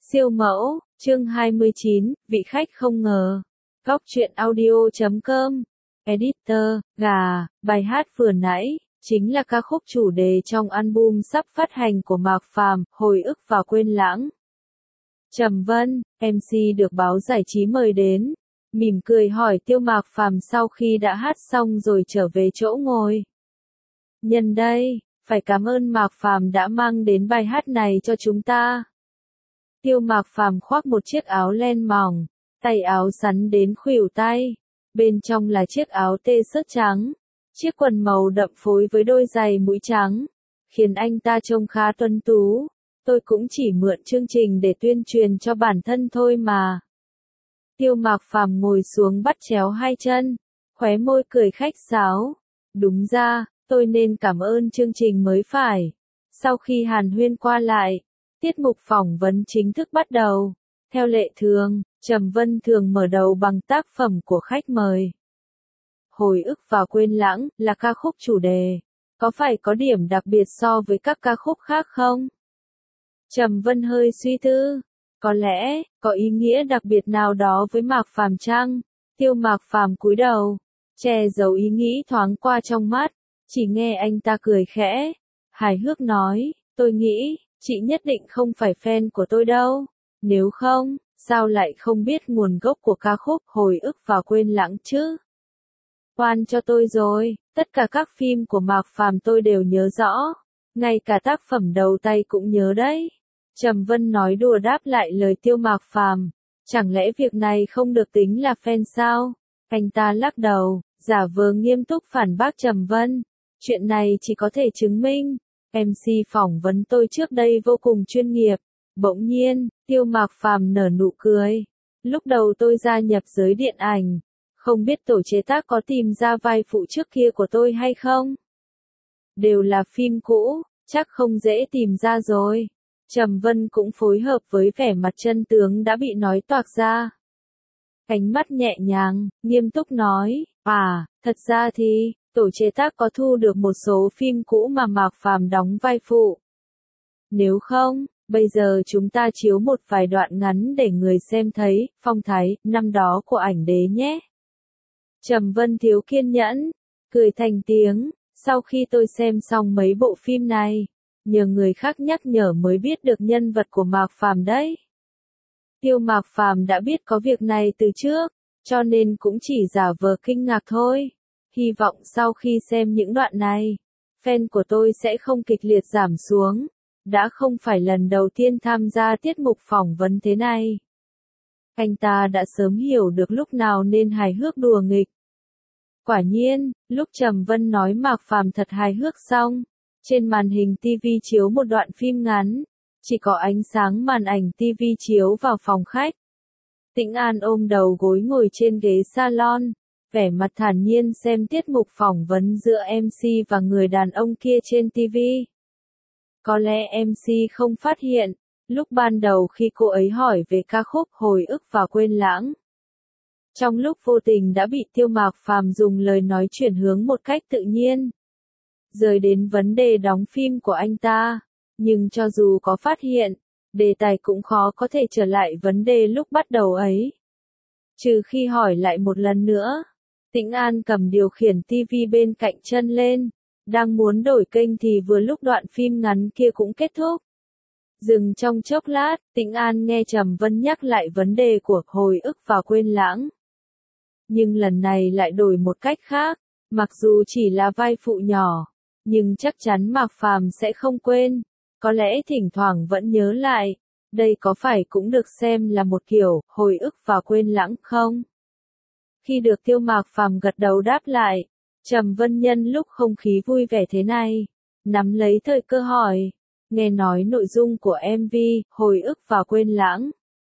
Siêu mẫu, chương 29, vị khách không ngờ. Góc truyện audio.com. Editor, gà, bài hát vừa nãy, chính là ca khúc chủ đề trong album sắp phát hành của Mạc Phàm, Hồi ức và quên lãng. Trầm Vân, MC được báo giải trí mời đến, mỉm cười hỏi Tiêu Mạc Phàm sau khi đã hát xong rồi trở về chỗ ngồi. Nhân đây, phải cảm ơn Mạc Phàm đã mang đến bài hát này cho chúng ta. Tiêu Mạc Phàm khoác một chiếc áo len mỏng, tay áo sắn đến khuỷu tay, bên trong là chiếc áo tê sớt trắng, chiếc quần màu đậm phối với đôi giày mũi trắng, khiến anh ta trông khá tuấn tú. Tôi cũng chỉ mượn chương trình để tuyên truyền cho bản thân thôi mà. Tiêu Mạc Phàm ngồi xuống bắt chéo hai chân, khóe môi cười khách sáo. Đúng ra, tôi nên cảm ơn chương trình mới phải. Sau khi hàn huyên qua lại, tiết mục phỏng vấn chính thức bắt đầu. Theo lệ thường, Trầm Vân thường mở đầu bằng tác phẩm của khách mời. Hồi ức và quên lãng là ca khúc chủ đề. Có phải có điểm đặc biệt so với các ca khúc khác không? Trầm Vân hơi suy tư. Có lẽ, có ý nghĩa đặc biệt nào đó với Mạc Phàm chăng? Tiêu Mạc Phàm cúi đầu, che giấu ý nghĩ thoáng qua trong mắt, chỉ nghe anh ta cười khẽ, hài hước nói, tôi nghĩ, chị nhất định không phải fan của tôi đâu. Nếu không, sao lại không biết nguồn gốc của ca khúc Hồi ức và quên lãng chứ? Oan cho tôi rồi, tất cả các phim của Mạc Phàm tôi đều nhớ rõ, ngay cả tác phẩm đầu tay cũng nhớ đấy. Trầm Vân nói đùa đáp lại lời Tiêu Mạc Phàm, chẳng lẽ việc này không được tính là fan sao? Anh ta lắc đầu, giả vờ nghiêm túc phản bác Trầm Vân, chuyện này chỉ có thể chứng minh, MC phỏng vấn tôi trước đây vô cùng chuyên nghiệp. Bỗng nhiên, Tiêu Mạc Phàm nở nụ cười. Lúc đầu tôi gia nhập giới điện ảnh, không biết tổ chế tác có tìm ra vai phụ trước kia của tôi hay không? Đều là phim cũ, chắc không dễ tìm ra rồi. Trầm Vân cũng phối hợp với vẻ mặt chân tướng đã bị nói toạc ra. Ánh mắt nhẹ nhàng, nghiêm túc nói, thật ra thì, tổ chế tác có thu được một số phim cũ mà Mạc Phàm đóng vai phụ. Nếu không, bây giờ chúng ta chiếu một vài đoạn ngắn để người xem thấy, phong thái, năm đó của ảnh đế nhé. Trầm Vân thiếu kiên nhẫn, cười thành tiếng, sau khi tôi xem xong mấy bộ phim này, nhờ người khác nhắc nhở mới biết được nhân vật của Mạc Phàm đấy. Tiêu Mạc Phàm đã biết có việc này từ trước, cho nên cũng chỉ giả vờ kinh ngạc thôi. Hy vọng sau khi xem những đoạn này, fan của tôi sẽ không kịch liệt giảm xuống. Đã không phải lần đầu tiên tham gia tiết mục phỏng vấn thế này. Anh ta đã sớm hiểu được lúc nào nên hài hước đùa nghịch. Quả nhiên, lúc Trầm Vân nói Mạc Phàm thật hài hước xong, trên màn hình TV chiếu một đoạn phim ngắn, chỉ có ánh sáng màn ảnh TV chiếu vào phòng khách. Tĩnh An ôm đầu gối ngồi trên ghế salon, vẻ mặt thản nhiên xem tiết mục phỏng vấn giữa MC và người đàn ông kia trên TV. Có lẽ MC không phát hiện, lúc ban đầu khi cô ấy hỏi về ca khúc Hồi ức và quên lãng. Trong lúc vô tình đã bị Tiêu Mạc Phàm dùng lời nói chuyển hướng một cách tự nhiên. Rời đến vấn đề đóng phim của anh ta, nhưng cho dù có phát hiện, đề tài cũng khó có thể trở lại vấn đề lúc bắt đầu ấy. Trừ khi hỏi lại một lần nữa, Tĩnh An cầm điều khiển TV bên cạnh chân lên. Đang muốn đổi kênh thì vừa lúc đoạn phim ngắn kia cũng kết thúc. Dừng trong chốc lát, Tĩnh An nghe Trầm Vân nhắc lại vấn đề của Hồi ức và quên lãng. Nhưng lần này lại đổi một cách khác, mặc dù chỉ là vai phụ nhỏ, nhưng chắc chắn Mạc Phàm sẽ không quên, có lẽ thỉnh thoảng vẫn nhớ lại. Đây có phải cũng được xem là một kiểu hồi ức và quên lãng không? Khi được Tiêu Mạc Phàm gật đầu đáp lại, Trầm Vân nhân lúc không khí vui vẻ thế này, nắm lấy thời cơ hỏi, nghe nói nội dung của MV, Hồi ức và quên lãng,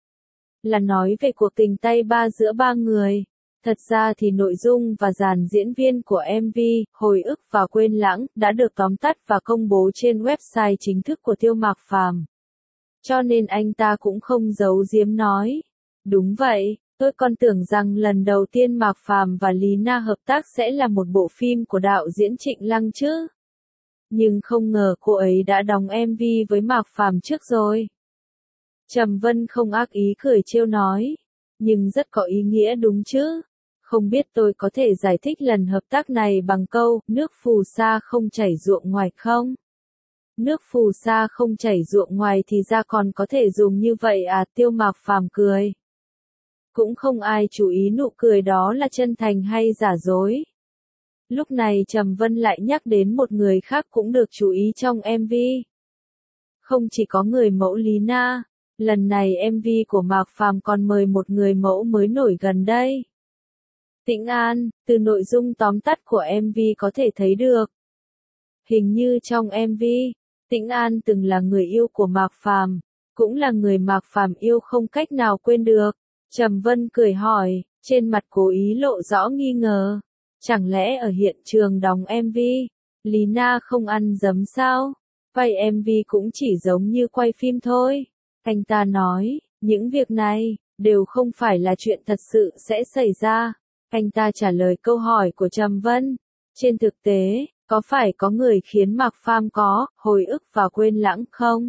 là nói về cuộc tình tay ba giữa ba người. Thật ra thì nội dung và dàn diễn viên của MV, Hồi ức và quên lãng, đã được tóm tắt và công bố trên website chính thức của Tiêu Mạc Phàm. Cho nên anh ta cũng không giấu giếm nói. Đúng vậy. Tôi còn tưởng rằng lần đầu tiên Mạc Phàm và Lý Na hợp tác sẽ là một bộ phim của đạo diễn Trịnh Lăng chứ. Nhưng không ngờ cô ấy đã đóng MV với Mạc Phàm trước rồi. Trầm Vân không ác ý cười trêu nói. Nhưng rất có ý nghĩa đúng chứ. Không biết tôi có thể giải thích lần hợp tác này bằng câu, nước phù sa không chảy ruộng ngoài không? Nước phù sa không chảy ruộng ngoài thì ra còn có thể dùng như vậy à? Tiêu Mạc Phàm cười. Cũng không ai chú ý nụ cười đó là chân thành hay giả dối. Lúc này Trầm Vân lại nhắc đến một người khác cũng được chú ý trong MV. Không chỉ có người mẫu Lý Na, lần này MV của Mạc Phàm còn mời một người mẫu mới nổi gần đây. Tĩnh An, từ nội dung tóm tắt của MV có thể thấy được. Hình như trong MV, Tĩnh An từng là người yêu của Mạc Phàm, cũng là người Mạc Phàm yêu không cách nào quên được. Trầm Vân cười hỏi, trên mặt cố ý lộ rõ nghi ngờ. Chẳng lẽ ở hiện trường đóng MV, Lý Na không ăn dấm sao? Quay MV cũng chỉ giống như quay phim thôi. Anh ta nói, những việc này, đều không phải là chuyện thật sự sẽ xảy ra. Anh ta trả lời câu hỏi của Trầm Vân. Trên thực tế, có phải có người khiến Mạc Phàm có hồi ức và quên lãng không?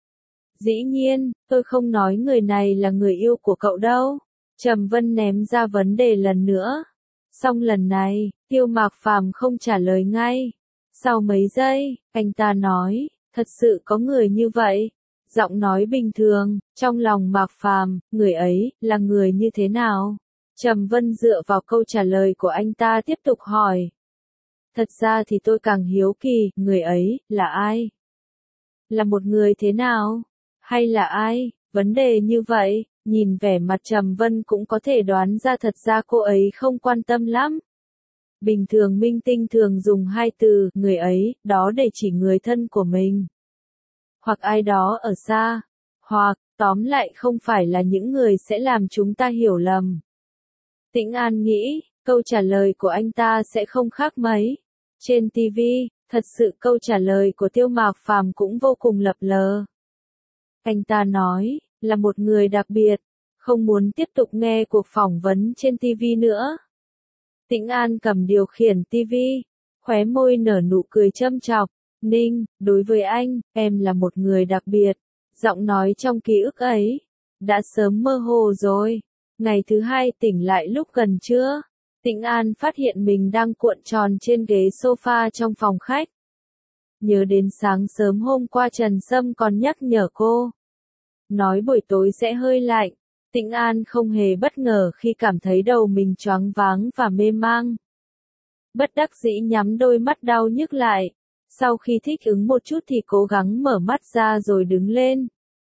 Dĩ nhiên, tôi không nói người này là người yêu của cậu đâu. Trầm Vân ném ra vấn đề lần nữa. Xong lần này, Tiêu Mạc Phàm không trả lời ngay. Sau mấy giây, anh ta nói, thật sự có người như vậy. Giọng nói bình thường, trong lòng Mạc Phàm, người ấy, là người như thế nào? Trầm Vân dựa vào câu trả lời của anh ta tiếp tục hỏi. Thật ra thì tôi càng hiếu kỳ, người ấy, là ai? Là một người thế nào? Hay là ai? Vấn đề như vậy, nhìn vẻ mặt Trầm Vân cũng có thể đoán ra thật ra cô ấy không quan tâm lắm. Bình thường minh tinh thường dùng hai từ, người ấy, đó để chỉ người thân của mình. Hoặc ai đó ở xa. Hoặc, tóm lại không phải là những người sẽ làm chúng ta hiểu lầm. Tĩnh An nghĩ, câu trả lời của anh ta sẽ không khác mấy. Trên TV, thật sự câu trả lời của Tiêu Mạc Phàm cũng vô cùng lập lờ. Anh ta nói, là một người đặc biệt, không muốn tiếp tục nghe cuộc phỏng vấn trên TV nữa. Tĩnh An cầm điều khiển TV, khóe môi nở nụ cười châm chọc. Ninh, đối với anh, em là một người đặc biệt. Giọng nói trong ký ức ấy, đã sớm mơ hồ rồi. Ngày thứ hai tỉnh lại lúc gần trưa, Tĩnh An phát hiện mình đang cuộn tròn trên ghế sofa trong phòng khách. Nhớ đến sáng sớm hôm qua Trần Sâm còn nhắc nhở cô. Nói buổi tối sẽ hơi lạnh. Tĩnh An không hề bất ngờ khi cảm thấy đầu mình choáng váng và mê mang. Bất đắc dĩ nhắm đôi mắt đau nhức lại. Sau khi thích ứng một chút thì cố gắng mở mắt ra rồi đứng lên.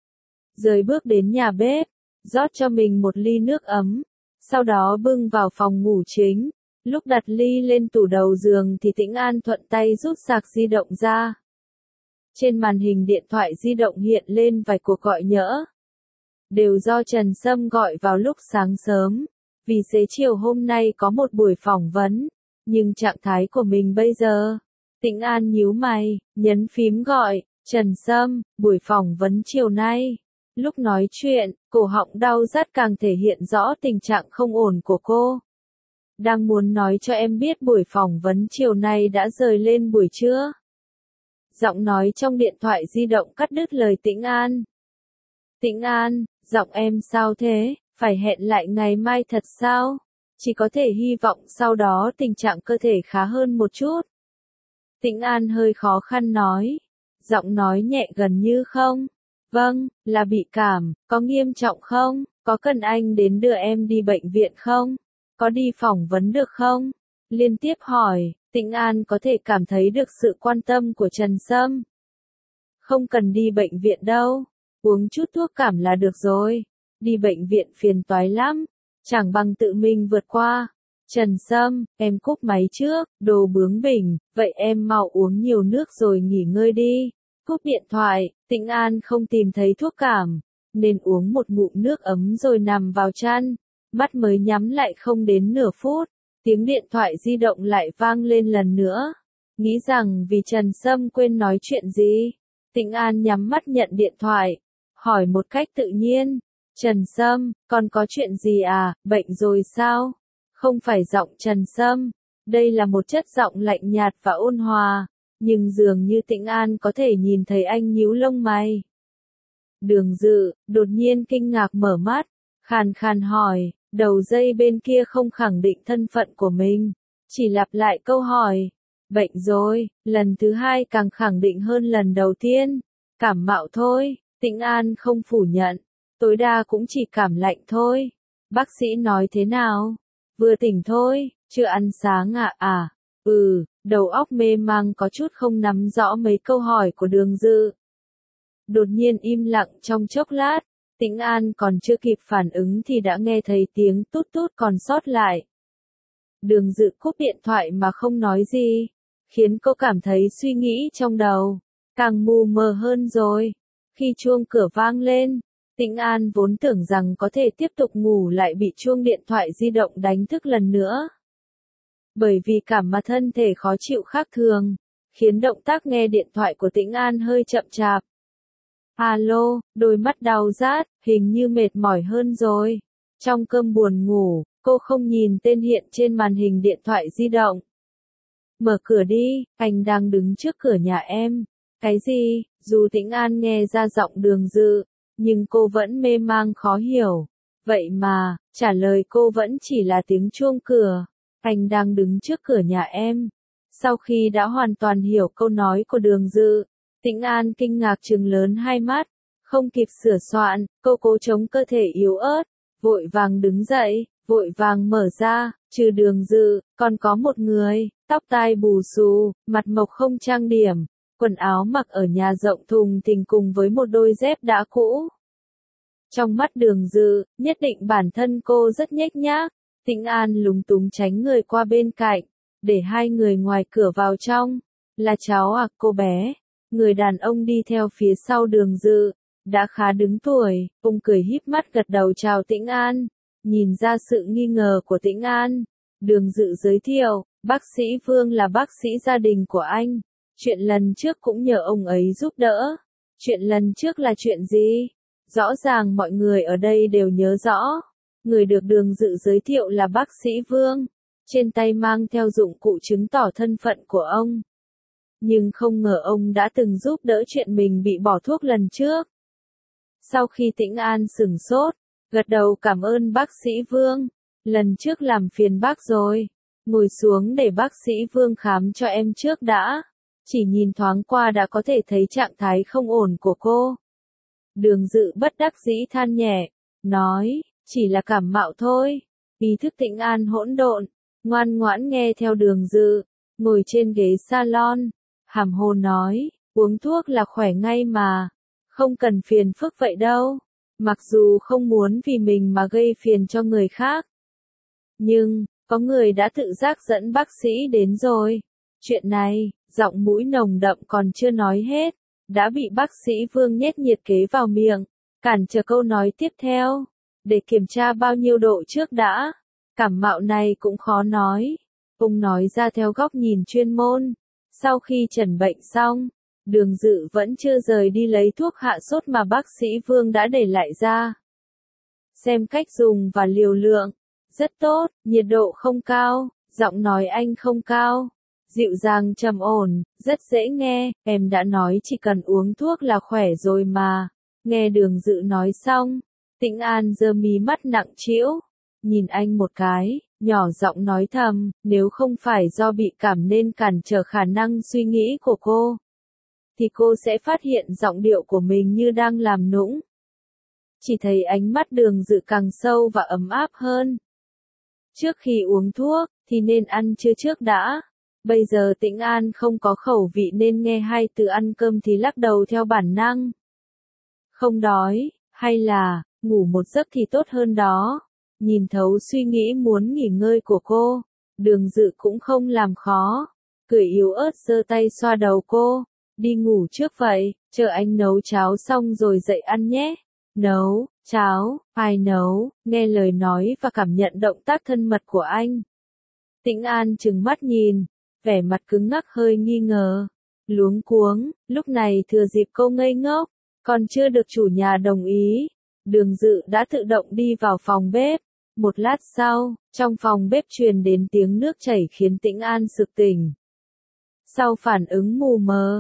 Rời bước đến nhà bếp, rót cho mình một ly nước ấm. Sau đó bưng vào phòng ngủ chính. Lúc đặt ly lên tủ đầu giường thì Tĩnh An thuận tay rút sạc di động ra. Trên màn hình điện thoại di động hiện lên vài cuộc gọi nhỡ. Đều do Trần Sâm gọi vào lúc sáng sớm. Vì xế chiều hôm nay có một buổi phỏng vấn. Nhưng trạng thái của mình bây giờ. Tĩnh An nhíu mày, nhấn phím gọi. Trần Sâm, buổi phỏng vấn chiều nay. Lúc nói chuyện, cổ họng đau rát càng thể hiện rõ tình trạng không ổn của cô. Đang muốn nói cho em biết buổi phỏng vấn chiều nay đã rời lên buổi trưa. Giọng nói trong điện thoại di động cắt đứt lời Tĩnh An. Tĩnh An, giọng em sao thế, phải hẹn lại ngày mai thật sao? Chỉ có thể hy vọng sau đó tình trạng cơ thể khá hơn một chút. Tĩnh An hơi khó khăn nói. Giọng nói nhẹ gần như không. Vâng, là bị cảm, có nghiêm trọng không? Có cần anh đến đưa em đi bệnh viện không? Có đi phỏng vấn được không? Liên tiếp hỏi, Tĩnh An có thể cảm thấy được sự quan tâm của Trần Sâm. Không cần đi bệnh viện đâu, uống chút thuốc cảm là được rồi. Đi bệnh viện phiền toái lắm, chẳng bằng tự mình vượt qua. Trần Sâm, em cúp máy trước, đồ bướng bỉnh, vậy em mau uống nhiều nước rồi nghỉ ngơi đi. Cúp điện thoại, Tĩnh An không tìm thấy thuốc cảm, nên uống một ngụm nước ấm rồi nằm vào chăn. Mắt mới nhắm lại không đến nửa phút, tiếng điện thoại di động lại vang lên lần nữa. Nghĩ rằng vì Trần Sâm quên nói chuyện gì, Tĩnh An nhắm mắt nhận điện thoại, hỏi một cách tự nhiên. Trần Sâm, con có chuyện gì à, bệnh rồi sao? Không phải giọng Trần Sâm, đây là một chất giọng lạnh nhạt và ôn hòa, nhưng dường như Tĩnh An có thể nhìn thấy anh nhíu lông mày. Đường Dự, đột nhiên kinh ngạc mở mắt, khàn khàn hỏi, đầu dây bên kia không khẳng định thân phận của mình, chỉ lặp lại câu hỏi. Bệnh rồi, lần thứ hai càng khẳng định hơn lần đầu tiên. Cảm mạo thôi, Tĩnh An không phủ nhận, tối đa cũng chỉ cảm lạnh thôi. Bác sĩ nói thế nào? Vừa tỉnh thôi, chưa ăn sáng à? Đầu óc mê mang có chút không nắm rõ mấy câu hỏi của Đường Dự. Đột nhiên im lặng trong chốc lát, Tĩnh An còn chưa kịp phản ứng thì đã nghe thấy tiếng tút tút còn sót lại. Đường Dự cúp điện thoại mà không nói gì, khiến cô cảm thấy suy nghĩ trong đầu càng mù mờ hơn rồi. Khi chuông cửa vang lên, Tĩnh An vốn tưởng rằng có thể tiếp tục ngủ lại bị chuông điện thoại di động đánh thức lần nữa. Bởi vì cảm mà thân thể khó chịu khác thường, khiến động tác nghe điện thoại của Tĩnh An hơi chậm chạp. Alo, đôi mắt đau rát, hình như mệt mỏi hơn rồi. Trong cơn buồn ngủ, cô không nhìn tên hiện trên màn hình điện thoại di động. Mở cửa đi, anh đang đứng trước cửa nhà em. Cái gì? Dù Tĩnh An nghe ra giọng Đường Dự, nhưng cô vẫn mê mang khó hiểu. Vậy mà, trả lời cô vẫn chỉ là tiếng chuông cửa. Anh đang đứng trước cửa nhà em. Sau khi đã hoàn toàn hiểu câu nói của Đường Dự, Tĩnh An kinh ngạc trừng lớn hai mắt, không kịp sửa soạn, cô cố chống cơ thể yếu ớt, vội vàng đứng dậy, vội vàng mở ra, trừ Đường Dự, còn có một người, tóc tai bù xù, mặt mộc không trang điểm, quần áo mặc ở nhà rộng thùng thình cùng với một đôi dép đã cũ. Trong mắt Đường Dự, nhất định bản thân cô rất nhếch nhác, Tĩnh An lúng túng tránh người qua bên cạnh, để hai người ngoài cửa vào trong. Là cháu à, cô bé? Người đàn ông đi theo phía sau Đường Dự, đã khá đứng tuổi, ông cười híp mắt gật đầu chào Tĩnh An. Nhìn ra sự nghi ngờ của Tĩnh An, Đường Dự giới thiệu, bác sĩ Vương là bác sĩ gia đình của anh. Chuyện lần trước cũng nhờ ông ấy giúp đỡ. Chuyện lần trước là chuyện gì? Rõ ràng mọi người ở đây đều nhớ rõ. Người được Đường Dự giới thiệu là bác sĩ Vương, trên tay mang theo dụng cụ chứng tỏ thân phận của ông. Nhưng không ngờ ông đã từng giúp đỡ chuyện mình bị bỏ thuốc lần trước. Sau khi Tĩnh An sửng sốt, gật đầu cảm ơn bác sĩ Vương. Lần trước làm phiền bác rồi. Ngồi xuống để bác sĩ Vương khám cho em trước đã. Chỉ nhìn thoáng qua đã có thể thấy trạng thái không ổn của cô. Đường Dự bất đắc dĩ than nhẹ, nói, chỉ là cảm mạo thôi. Ý thức Tĩnh An hỗn độn, ngoan ngoãn nghe theo Đường Dự, ngồi trên ghế salon, hàm hồ nói, uống thuốc là khỏe ngay mà, không cần phiền phức vậy đâu. Mặc dù không muốn vì mình mà gây phiền cho người khác, nhưng có người đã tự giác dẫn bác sĩ đến rồi. Chuyện này, giọng mũi nồng đậm còn chưa nói hết, đã bị bác sĩ Vương nhét nhiệt kế vào miệng, cản trở câu nói tiếp theo. Để kiểm tra bao nhiêu độ trước đã. Cảm mạo này cũng khó nói. Ông nói ra theo góc nhìn chuyên môn. Sau khi chẩn bệnh xong, Đường Dự vẫn chưa rời đi lấy thuốc hạ sốt mà bác sĩ Vương đã để lại ra. Xem cách dùng và liều lượng. Rất tốt, nhiệt độ không cao, giọng nói anh không cao. Dịu dàng trầm ổn, rất dễ nghe, em đã nói chỉ cần uống thuốc là khỏe rồi mà. Nghe Đường Dự nói xong, Tĩnh An giơ mí mắt nặng trĩu, nhìn anh một cái, nhỏ giọng nói thầm, nếu không phải do bị cảm nên cản trở khả năng suy nghĩ của cô, thì cô sẽ phát hiện giọng điệu của mình như đang làm nũng. Chỉ thấy ánh mắt Đường Dự càng sâu và ấm áp hơn. Trước khi uống thuốc, thì nên ăn trưa trước đã. Bây giờ Tĩnh An không có khẩu vị nên nghe hai từ ăn cơm thì lắc đầu theo bản năng. Không đói, hay là, ngủ một giấc thì tốt hơn đó. Nhìn thấu suy nghĩ muốn nghỉ ngơi của cô, Đường Dự cũng không làm khó. Cười yếu ớt giơ tay xoa đầu cô. Đi ngủ trước vậy, chờ anh nấu cháo xong rồi dậy ăn nhé. Nấu, cháo, ai nấu, nghe lời nói và cảm nhận động tác thân mật của anh. Tĩnh An trừng mắt nhìn, vẻ mặt cứng ngắc hơi nghi ngờ, luống cuống, lúc này thừa dịp cô ngây ngốc, còn chưa được chủ nhà đồng ý. Đường Dự đã tự động đi vào phòng bếp. Một lát sau, trong phòng bếp truyền đến tiếng nước chảy khiến Tĩnh An sực tỉnh. Sau phản ứng mù mờ,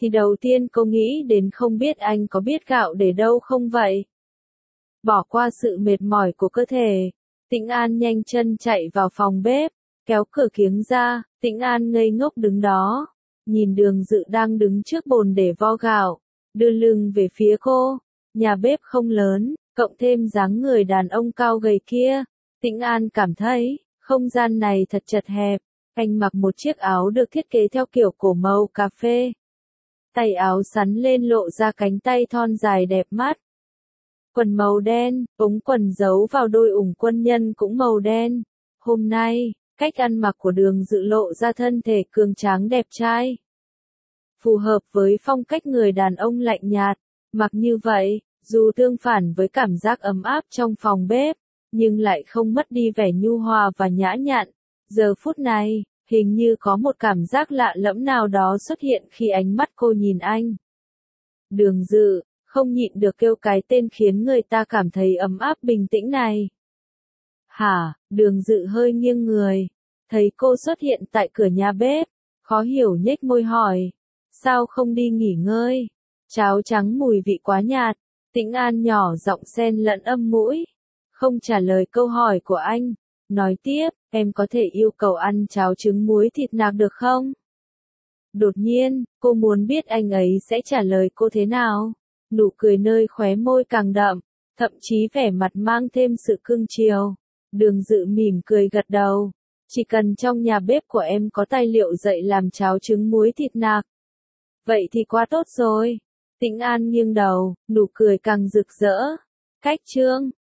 thì đầu tiên cô nghĩ đến không biết anh có biết gạo để đâu không vậy. Bỏ qua sự mệt mỏi của cơ thể, Tĩnh An nhanh chân chạy vào phòng bếp, kéo cửa kiếng ra, Tĩnh An ngây ngốc đứng đó, nhìn Đường Dự đang đứng trước bồn để vo gạo, đưa lưng về phía cô. Nhà bếp không lớn, cộng thêm dáng người đàn ông cao gầy kia, Tĩnh An cảm thấy, không gian này thật chật hẹp. Anh mặc một chiếc áo được thiết kế theo kiểu cổ màu cà phê. Tay áo sắn lên lộ ra cánh tay thon dài đẹp mắt. Quần màu đen, ống quần giấu vào đôi ủng quân nhân cũng màu đen. Hôm nay, cách ăn mặc của Đường Dự lộ ra thân thể cường tráng đẹp trai. Phù hợp với phong cách người đàn ông lạnh nhạt. Mặc như vậy, dù tương phản với cảm giác ấm áp trong phòng bếp, nhưng lại không mất đi vẻ nhu hòa và nhã nhặn. Giờ phút này, hình như có một cảm giác lạ lẫm nào đó xuất hiện khi ánh mắt cô nhìn anh. Đường Dự, không nhịn được kêu cái tên khiến người ta cảm thấy ấm áp bình tĩnh này. Hả, Đường Dự hơi nghiêng người, thấy cô xuất hiện tại cửa nhà bếp, khó hiểu nhếch môi hỏi. Sao không đi nghỉ ngơi? Cháo trắng mùi vị quá nhạt, Tĩnh An nhỏ giọng xen lẫn âm mũi. Không trả lời câu hỏi của anh, nói tiếp, em có thể yêu cầu ăn cháo trứng muối thịt nạc được không? Đột nhiên, cô muốn biết anh ấy sẽ trả lời cô thế nào. Nụ cười nơi khóe môi càng đậm, thậm chí vẻ mặt mang thêm sự cưng chiều. Đường Dự mỉm cười gật đầu. Chỉ cần trong nhà bếp của em có tài liệu dạy làm cháo trứng muối thịt nạc. Vậy thì quá tốt rồi. Tĩnh An nghiêng đầu, nụ cười càng rực rỡ. Cách chương